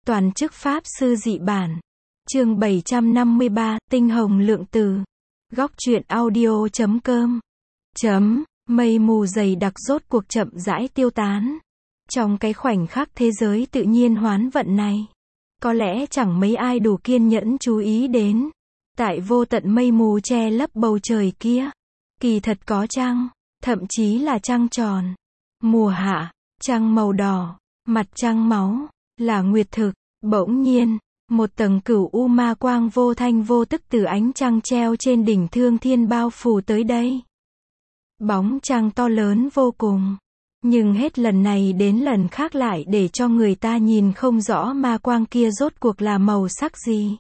Toàn chức Pháp sư dị bản. Chương 753, tinh hồng lượng từ. Góc truyện audio.com. Mây mù dày đặc rốt cuộc chậm rãi tiêu tán. Trong cái khoảnh khắc thế giới tự nhiên hoán vận này, có lẽ chẳng mấy ai đủ kiên nhẫn chú ý đến. Tại vô tận mây mù che lấp bầu trời kia, kỳ thật có trăng, thậm chí là trăng tròn. Mùa hạ, trăng màu đỏ, mặt trăng máu, là nguyệt thực. Bỗng nhiên, một tầng cửu u ma quang vô thanh vô tức từ ánh trăng treo trên đỉnh Thương Thiên bao phủ tới đây. Bóng trăng to lớn vô cùng, nhưng hết lần này đến lần khác lại để cho người ta nhìn không rõ ma quang kia rốt cuộc là màu sắc gì.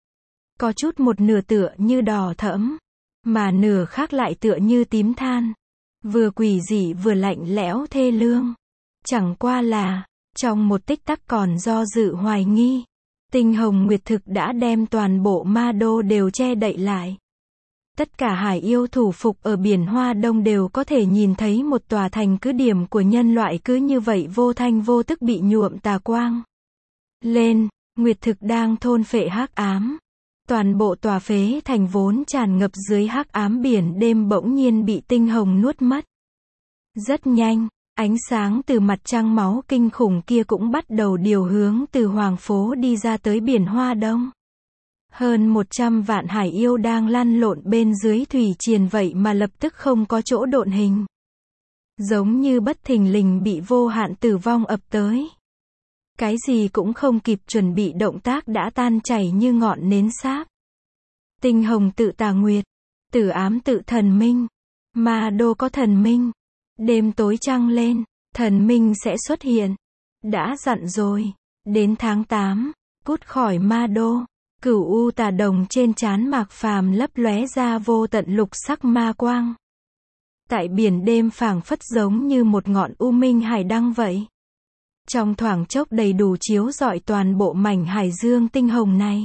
Có chút một nửa tựa như đỏ thẫm, mà nửa khác lại tựa như tím than. Vừa quỷ dị vừa lạnh lẽo thê lương. Chẳng qua là, trong một tích tắc còn do dự hoài nghi, tinh hồng nguyệt thực đã đem toàn bộ ma đô đều che đậy lại. Tất cả hải yêu thủ phục ở biển Hoa Đông đều có thể nhìn thấy một tòa thành cứ điểm của nhân loại cứ như vậy vô thanh vô tức bị nhuộm tà quang lên. Nguyệt thực đang thôn phệ hắc ám. Toàn bộ tòa phế thành vốn tràn ngập dưới hắc ám biển đêm bỗng nhiên bị tinh hồng nuốt mất. Rất nhanh, ánh sáng từ mặt trăng máu kinh khủng kia cũng bắt đầu điều hướng từ Hoàng Phố đi ra tới biển Hoa Đông. Hơn 100 vạn hải yêu đang lăn lộn bên dưới thủy triền vậy mà lập tức không có chỗ độn hình. Giống như bất thình lình bị vô hạn tử vong ập tới. Cái gì cũng không kịp chuẩn bị động tác đã tan chảy như ngọn nến sáp. Tinh hồng tự tà nguyệt, tử ám tự thần minh. Ma đô có thần minh. Đêm tối trăng lên, thần minh sẽ xuất hiện. Đã dặn rồi, đến tháng 8, cút khỏi ma đô. Cửu u tà đồng trên trán Mạc Phàm lấp lóe ra vô tận lục sắc ma quang. Tại biển đêm phảng phất giống như một ngọn u minh hải đăng vậy. Trong thoảng chốc đầy đủ chiếu rọi toàn bộ mảnh hải dương tinh hồng này.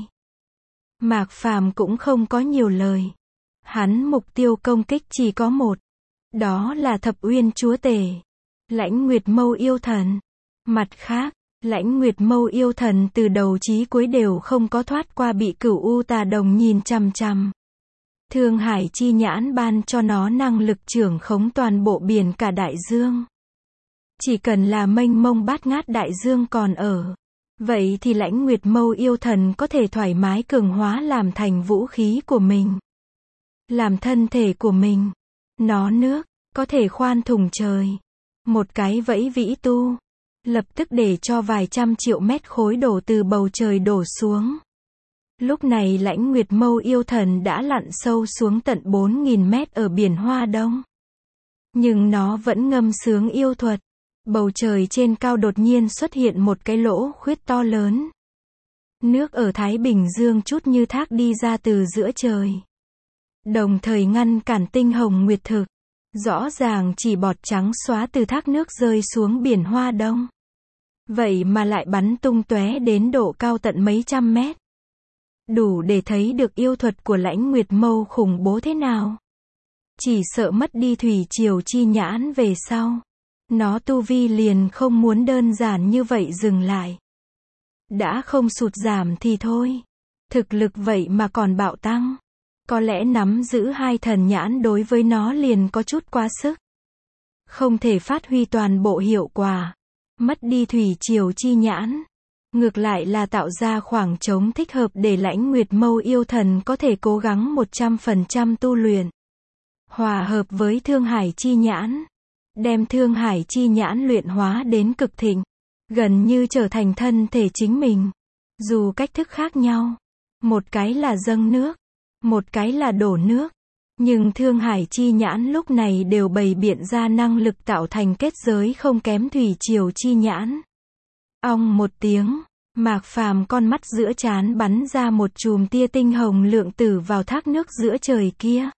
Mạc Phàm cũng không có nhiều lời. Hắn mục tiêu công kích chỉ có một. Đó là Thập Uyên Chúa Tể, Lãnh Nguyệt Mâu Yêu Thần. Mặt khác, Lãnh Nguyệt Mâu Yêu Thần từ đầu chí cuối đều không có thoát qua bị cửu u tà đồng nhìn chằm chằm. Thương Hải chi nhãn ban cho nó năng lực trưởng khống toàn bộ biển cả đại dương. Chỉ cần là mênh mông bát ngát đại dương còn ở, vậy thì Lãnh Nguyệt Mâu Yêu Thần có thể thoải mái cường hóa làm thành vũ khí của mình, làm thân thể của mình. Nó nước, có thể khoan thủng trời. Một cái vẫy vĩ tu, lập tức để cho vài trăm triệu mét khối đổ từ bầu trời đổ xuống. Lúc này Lãnh Nguyệt Mâu Yêu Thần đã lặn sâu xuống tận 4.000 mét ở biển Hoa Đông. Nhưng nó vẫn ngâm sướng yêu thuật. Bầu trời trên cao đột nhiên xuất hiện một cái lỗ khuyết to lớn. Nước ở Thái Bình Dương chút như thác đi ra từ giữa trời. Đồng thời ngăn cản tinh hồng nguyệt thực. Rõ ràng chỉ bọt trắng xóa từ thác nước rơi xuống biển Hoa Đông. Vậy mà lại bắn tung tóe đến độ cao tận mấy trăm mét. Đủ để thấy được yêu thuật của Lãnh Nguyệt Mâu khủng bố thế nào. Chỉ sợ mất đi thủy triều chi nhãn về sau, nó tu vi liền không muốn đơn giản như vậy dừng lại. Đã không sụt giảm thì thôi. Thực lực vậy mà còn bạo tăng. Có lẽ nắm giữ hai thần nhãn đối với nó liền có chút quá sức. Không thể phát huy toàn bộ hiệu quả. Mất đi thủy triều chi nhãn. Ngược lại là tạo ra khoảng trống thích hợp để Lãnh Nguyệt Mâu Yêu Thần có thể cố gắng 100% tu luyện. Hòa hợp với Thương Hải chi nhãn. Đem Thương Hải chi nhãn luyện hóa đến cực thịnh. Gần như trở thành thân thể chính mình. Dù cách thức khác nhau. Một cái là dâng nước. Một cái là đổ nước. Nhưng Thương Hải chi nhãn lúc này đều bày biện ra năng lực tạo thành kết giới không kém thủy triều chi nhãn. Ong một tiếng, Mạc Phàm con mắt giữa trán bắn ra một chùm tia tinh hồng lượng tử vào thác nước giữa trời kia.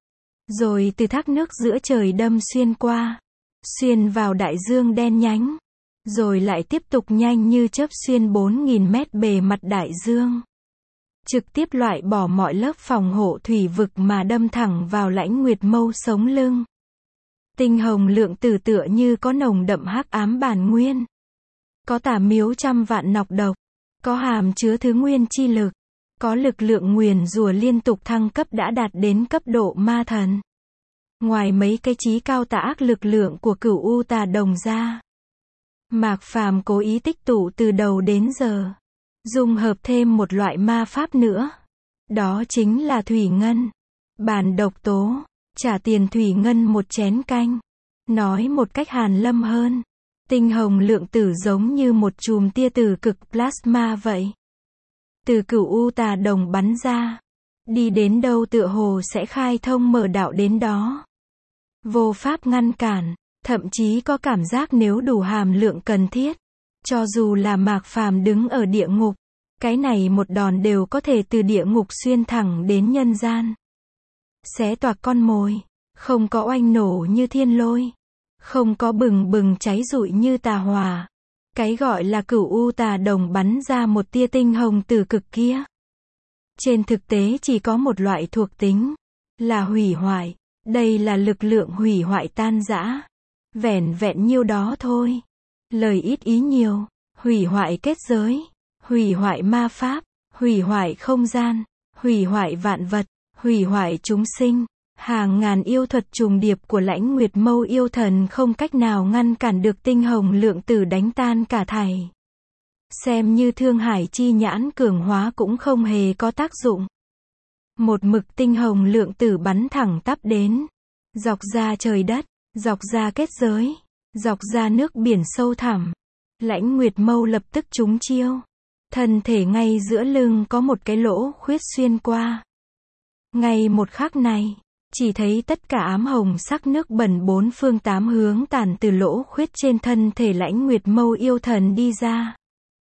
Rồi từ thác nước giữa trời đâm xuyên qua. Xuyên vào đại dương đen nhánh. Rồi lại tiếp tục nhanh như chớp xuyên 4.000 mét bề mặt đại dương. Trực tiếp loại bỏ mọi lớp phòng hộ thủy vực mà đâm thẳng vào Lãnh Nguyệt Mâu sống lưng. Tinh hồng lượng tử tựa như có nồng đậm hắc ám bản nguyên. Có tà miếu trăm vạn nọc độc. có hàm chứa thứ nguyên chi lực, có lực lượng nguyền rủa liên tục thăng cấp đã đạt đến cấp độ ma thần. Ngoài mấy cái chí cao tà ác lực lượng của Cửu U Tà Đồng ra, Mạc Phàm cố ý tích tụ từ đầu đến giờ, dung hợp thêm một loại ma pháp nữa. Đó chính là thủy ngân. Bản độc tố, trả tiền thủy ngân một chén canh. Nói một cách hàn lâm hơn, tinh hồng lượng tử giống như một chùm tia tử cực plasma vậy. Từ Cửu U Tà Đồng bắn ra, đi đến đâu tựa hồ sẽ khai thông mở đạo đến đó. Vô pháp ngăn cản, thậm chí có cảm giác nếu đủ hàm lượng cần thiết, cho dù là Mạc Phàm đứng ở địa ngục, cái này một đòn đều có thể từ địa ngục xuyên thẳng đến nhân gian. Xé toạc con mồi, không có oanh nổ như thiên lôi, không có bừng bừng cháy rụi như tà hỏa. Cái gọi là Cửu U Tà Đồng bắn ra một tia tinh hồng tử cực kia, trên thực tế chỉ có một loại thuộc tính, là hủy hoại. Đây là lực lượng hủy hoại tan rã. Vẻn vẹn nhiêu đó thôi. Lời ít ý nhiều. Hủy hoại kết giới, hủy hoại ma pháp, hủy hoại không gian, hủy hoại vạn vật, hủy hoại chúng sinh. Hàng ngàn yêu thuật trùng điệp của Lãnh Nguyệt Mâu yêu thần không cách nào ngăn cản được tinh hồng lượng tử đánh tan cả thảy. Xem như Thương Hải chi nhãn cường hóa cũng không hề có tác dụng. Một mực tinh hồng lượng tử bắn thẳng tắp đến, dọc ra trời đất, dọc ra kết giới, dọc ra nước biển sâu thẳm. Lãnh Nguyệt Mâu lập tức trúng chiêu. Thân thể ngay giữa lưng có một cái lỗ khuyết xuyên qua. Ngay một khắc này, chỉ thấy tất cả ám hồng sắc nước bẩn bốn phương tám hướng tản từ lỗ khuyết trên thân thể Lãnh Nguyệt Mâu yêu thần đi ra.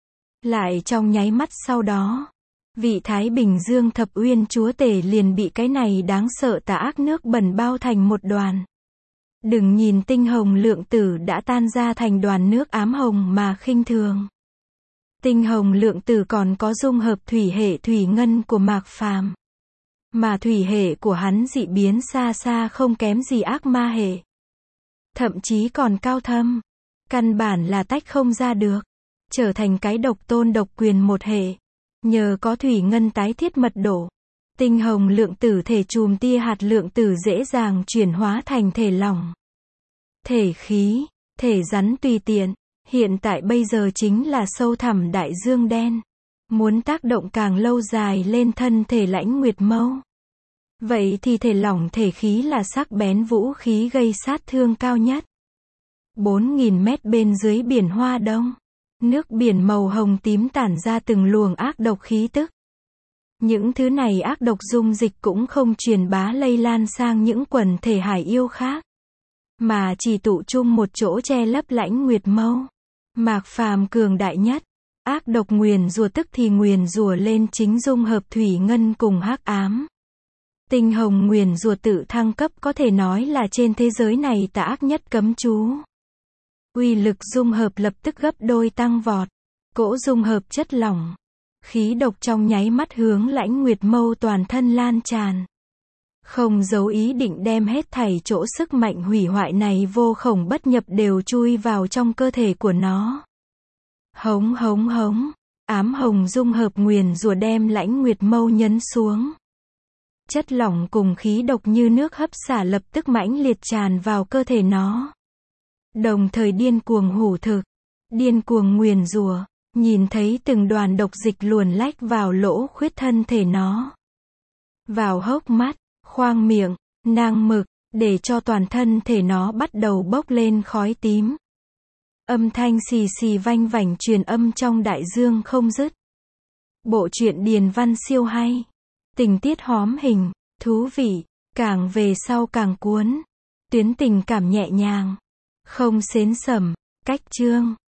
Lại trong nháy mắt sau đó, vị Thái Bình Dương Thập Uyên chúa tể liền bị cái này đáng sợ tà ác nước bẩn bao thành một đoàn. Đừng nhìn tinh hồng lượng tử đã tan ra thành đoàn nước ám hồng mà khinh thường. Tinh hồng lượng tử còn có dung hợp thủy hệ thủy ngân của Mạc Phàm. Mà thủy hệ của hắn dị biến xa xa không kém gì ác ma hệ. Thậm chí còn cao thâm. Căn bản là tách không ra được. Trở thành cái độc tôn độc quyền một hệ. Nhờ có thủy ngân tái thiết mật độ, tinh hồng lượng tử thể chùm tia hạt lượng tử dễ dàng chuyển hóa thành thể lỏng, thể khí, thể rắn tùy tiện. Hiện tại bây giờ chính là sâu thẳm đại dương đen. Muốn tác động càng lâu dài lên thân thể Lãnh Nguyệt Mâu, vậy thì thể lỏng thể khí là sắc bén vũ khí gây sát thương cao nhất. 4.000 mét bên dưới biển Hoa Đông, nước biển màu hồng tím tản ra từng luồng ác độc khí tức. Những thứ này ác độc dung dịch cũng không truyền bá lây lan sang những quần thể hải yêu khác, mà chỉ tụ chung một chỗ che lấp Lãnh Nguyệt Mâu. Mạc Phàm cường đại nhất, ác độc nguyền rủa tức thì nguyền rủa lên chính dung hợp thủy ngân cùng hắc ám. Tinh hồng nguyền rủa tự thăng cấp có thể nói là trên thế giới này tà ác nhất cấm chú. Uy lực dung hợp lập tức gấp đôi tăng vọt. Cỗ dung hợp chất lỏng, khí độc trong nháy mắt hướng Lãnh Nguyệt Mâu toàn thân lan tràn. Không giấu ý định đem hết thảy chỗ sức mạnh hủy hoại này vô khổng bất nhập đều chui vào trong cơ thể của nó. Hống hống hống, ám hồng dung hợp nguyền rủa đem Lãnh Nguyệt Mâu nhấn xuống. Chất lỏng cùng khí độc như nước hấp xả lập tức mãnh liệt tràn vào cơ thể nó. Đồng thời điên cuồng hủ thực, điên cuồng nguyền rủa, nhìn thấy từng đoàn độc dịch luồn lách vào lỗ khuyết thân thể nó. Vào hốc mắt, khoang miệng, nang mực, để cho toàn thân thể nó bắt đầu bốc lên khói tím. Âm thanh xì xì vanh vảnh truyền âm trong đại dương không dứt. Bộ truyện điền văn siêu hay. Tình tiết hóm hình, thú vị, càng về sau càng cuốn. Tuyến tình cảm nhẹ nhàng, không xến sẩm, cách chương.